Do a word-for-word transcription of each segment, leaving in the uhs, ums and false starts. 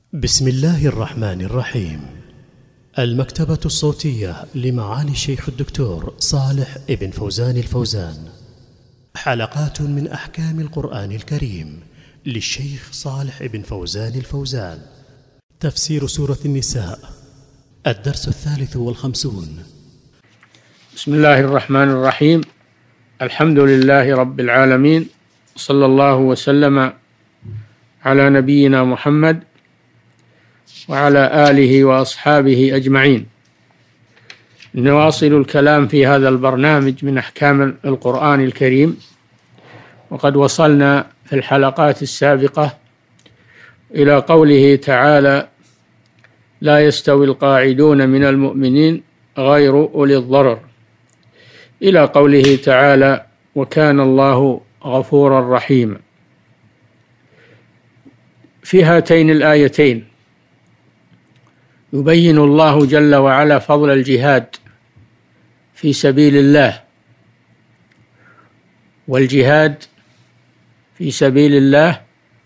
بسم الله الرحمن الرحيم. المكتبة الصوتية لمعالي الشيخ الدكتور صالح ابن فوزان الفوزان، حلقات من أحكام القرآن الكريم للشيخ صالح ابن فوزان الفوزان. تفسير سورة النساء، الدرس الثالث والخمسون. بسم الله الرحمن الرحيم. الحمد لله رب العالمين، صلى الله وسلم على نبينا محمد وعلى آله وأصحابه أجمعين. نواصل الكلام في هذا البرنامج من أحكام القرآن الكريم، وقد وصلنا في الحلقات السابقة إلى قوله تعالى: لا يستوي القاعدون من المؤمنين غير أولي الضرر، إلى قوله تعالى: وكان الله غفورا رحيما. في هاتين الآيتين يبين الله جل وعلا فضل الجهاد في سبيل الله، والجهاد في سبيل الله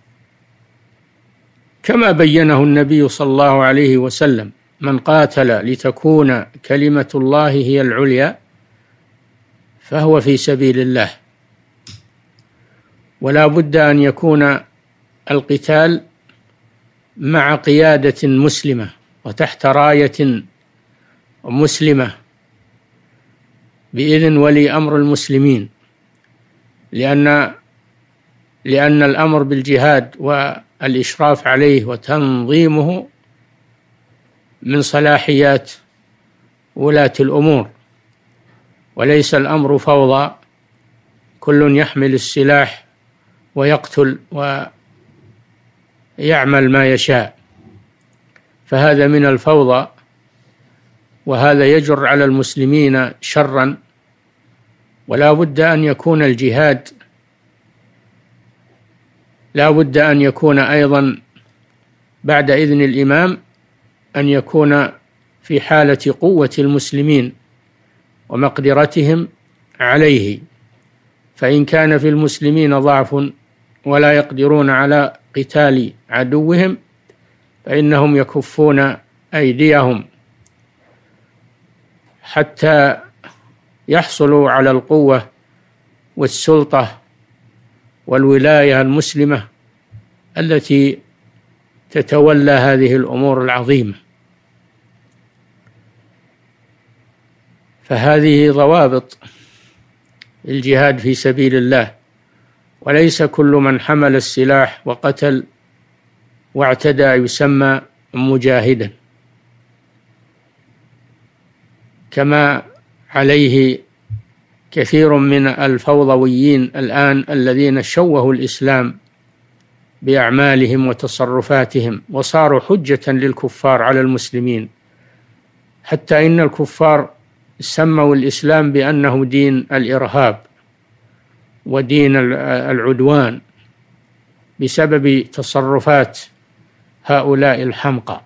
كما بينه النبي صلى الله عليه وسلم: من قاتل لتكون كلمة الله هي العليا فهو في سبيل الله. ولا بد أن يكون القتال مع قيادة مسلمة وتحت راية مسلمة بإذن ولي أمر المسلمين، لأن لأن الأمر بالجهاد والإشراف عليه وتنظيمه من صلاحيات ولاة الأمور، وليس الأمر فوضى كل يحمل السلاح ويقتل ويعمل ما يشاء، فهذا من الفوضى، وهذا يجر على المسلمين شرا. ولا بد أن يكون الجهاد لا بد أن يكون أيضا بعد إذن الإمام أن يكون في حالة قوة المسلمين ومقدرتهم عليه، فإن كان في المسلمين ضعف ولا يقدرون على قتال عدوهم فإنهم يكفون أيديهم حتى يحصلوا على القوة والسلطة والولاية المسلمة التي تتولى هذه الأمور العظيمة. فهذه ضوابط الجهاد في سبيل الله، وليس كل من حمل السلاح وقتل واعتدى يسمى مجاهدا، كما عليه كثير من الفوضويين الآن الذين شوهوا الإسلام بأعمالهم وتصرفاتهم وصاروا حجة للكفار على المسلمين، حتى إن الكفار سموا الإسلام بأنه دين الإرهاب ودين العدوان بسبب تصرفات هؤلاء الحمقى.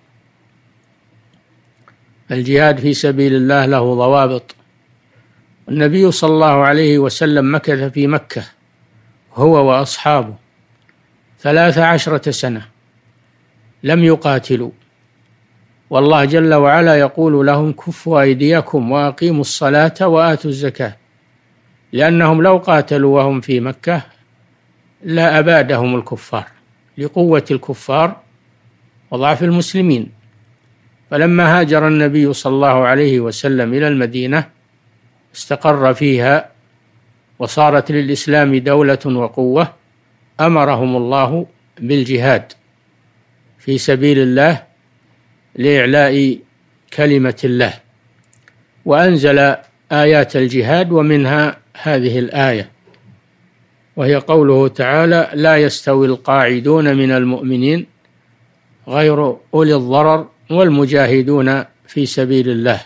الجهاد في سبيل الله له ضوابط. النبي صلى الله عليه وسلم مكث في مكة هو وأصحابه ثلاث عشرة سنة لم يقاتلوا، والله جل وعلا يقول لهم: كفوا أيديكم وأقيموا الصلاة وآتوا الزكاة، لأنهم لو قاتلوا وهم في مكة لا أبادهم الكفار لقوة الكفار وضعف المسلمين. فلما هاجر النبي صلى الله عليه وسلم إلى المدينة استقر فيها وصارت للإسلام دولة وقوة، أمرهم الله بالجهاد في سبيل الله لإعلاء كلمة الله، وأنزل آيات الجهاد، ومنها هذه الآية وهي قوله تعالى: لا يستوي القاعدون من المؤمنين غير أولي الضرر والمجاهدون في سبيل الله.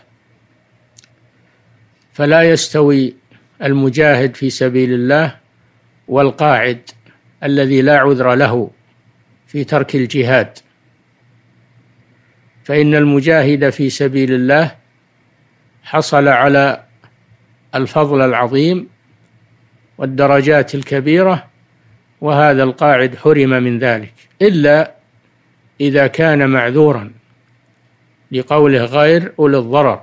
فلا يستوي المجاهد في سبيل الله والقاعد الذي لا عذر له في ترك الجهاد، فإن المجاهد في سبيل الله حصل على الفضل العظيم والدرجات الكبيرة، وهذا القاعد حرم من ذلك، إلا إذا كان معذورا لقوله غير أولي الضرر.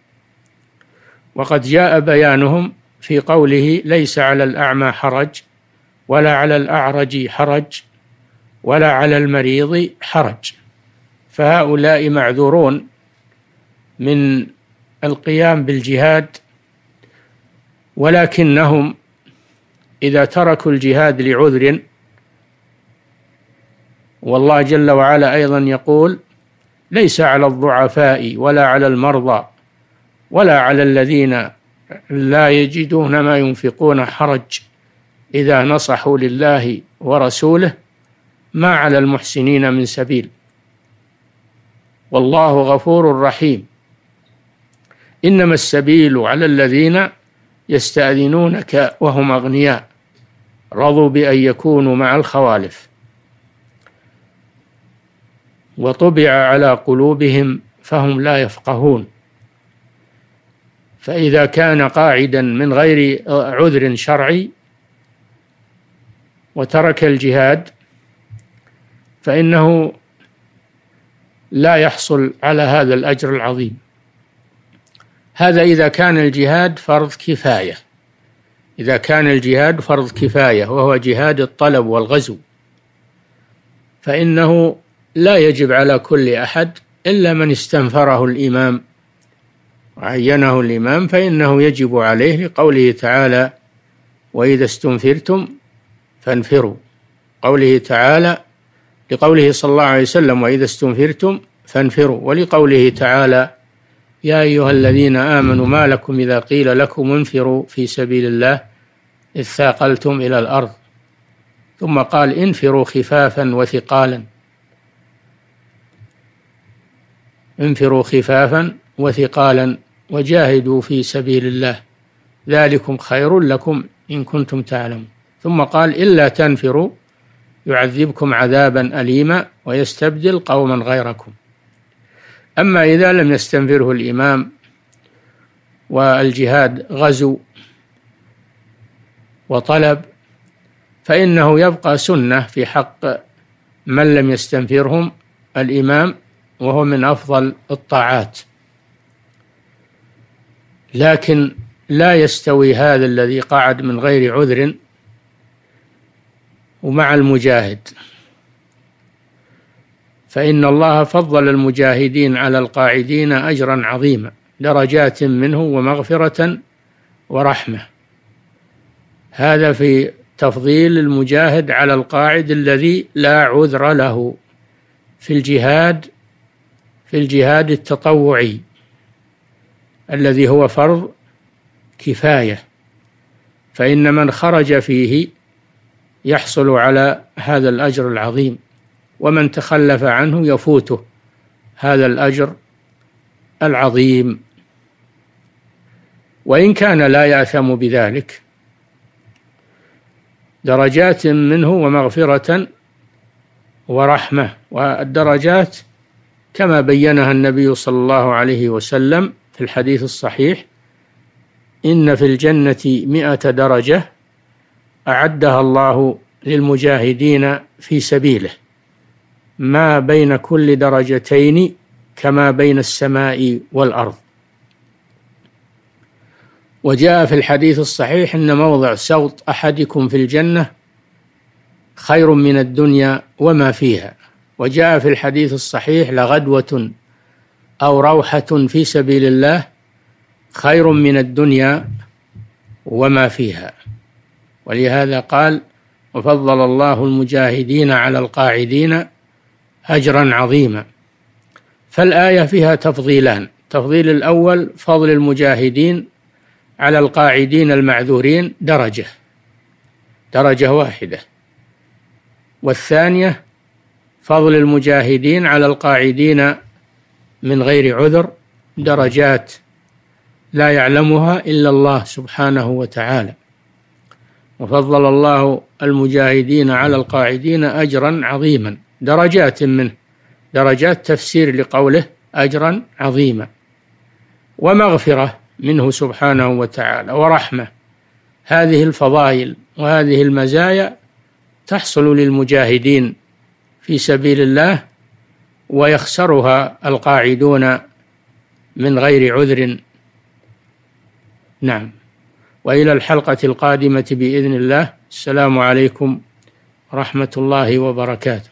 وقد جاء بيانهم في قوله ليس على الأعمى حرج ولا على الأعرج حرج ولا على المريض حرج، فهؤلاء معذورون من القيام بالجهاد، ولكنهم إذا تركوا الجهاد لعذر، والله جل وعلا أيضا يقول ليس على الضعفاء ولا على المرضى ولا على الذين لا يجدون ما ينفقون حرج إذا نصحوا لله ورسوله ما على المحسنين من سبيل والله غفور رحيم. إنما السبيل على الذين يستأذنونك وهم أغنياء رضوا بأن يكونوا مع الخوالف وطبع على قلوبهم فهم لا يفقهون. فإذا كان قاعدا من غير عذر شرعي وترك الجهاد فإنه لا يحصل على هذا الأجر العظيم. هذا إذا كان الجهاد فرض كفاية، إذا كان الجهاد فرض كفاية وهو جهاد الطلب والغزو، فإنه لا يجب على كل أحد إلا من استنفره الإمام وعينه الإمام، فإنه يجب عليه لقوله تعالى وإذا استنفرتم فانفروا، قوله تعالى لقوله صلى الله عليه وسلم وإذا استنفرتم فانفروا، ولقوله تعالى يا أيها الذين آمنوا ما لكم إذا قيل لكم انفروا في سبيل الله إذ ثاقلتم إلى الأرض، ثم قال انفروا خفافا وثقالا، انفروا خفافا وثقالا وجاهدوا في سبيل الله ذلكم خير لكم إن كنتم تعلمون، ثم قال إلا تنفروا يعذبكم عذابا أليما ويستبدل قوما غيركم. أما إذا لم يستنفره الإمام والجهاد غزو وطلب فإنه يبقى سنة في حق من لم يستنفرهم الإمام، وهو من أفضل الطاعات. لكن لا يستوي هذا الذي قعد من غير عذر ومع المجاهد، فإن الله فضل المجاهدين على القاعدين أجرا عظيما درجات منه ومغفرة ورحمة. هذا في تفضيل المجاهد على القاعد الذي لا عذر له في الجهاد في الجهاد التطوعي الذي هو فرض كفاية، فإن من خرج فيه يحصل على هذا الأجر العظيم، ومن تخلف عنه يفوته هذا الأجر العظيم، وإن كان لا يأثم بذلك، درجات منه ومغفرة ورحمة. والدرجات كما بينها النبي صلى الله عليه وسلم في الحديث الصحيح إن في الجنة مئة درجة أعدها الله للمجاهدين في سبيله ما بين كل درجتين كما بين السماء والأرض. وجاء في الحديث الصحيح إن موضع سوط أحدكم في الجنة خير من الدنيا وما فيها. وجاء في الحديث الصحيح لغدوة أو روحة في سبيل الله خير من الدنيا وما فيها. ولهذا قال وفضل الله المجاهدين على القاعدين أجرا عظيما. فالآية فيها تفضيلان: التفضيل الأول فضل المجاهدين على القاعدين المعذورين درجة درجة واحدة، والثانية فضل المجاهدين على القاعدين من غير عذر درجات لا يعلمها إلا الله سبحانه وتعالى. وفضل الله المجاهدين على القاعدين أجرا عظيما، درجات منه، درجات تفسير لقوله أجرا عظيما، ومغفرة منه سبحانه وتعالى، ورحمة. هذه الفضائل وهذه المزايا تحصل للمجاهدين في سبيل الله ويخسرها القاعدون من غير عذر. نعم. وإلى الحلقة القادمة بإذن الله. السلام عليكم ورحمة الله وبركاته.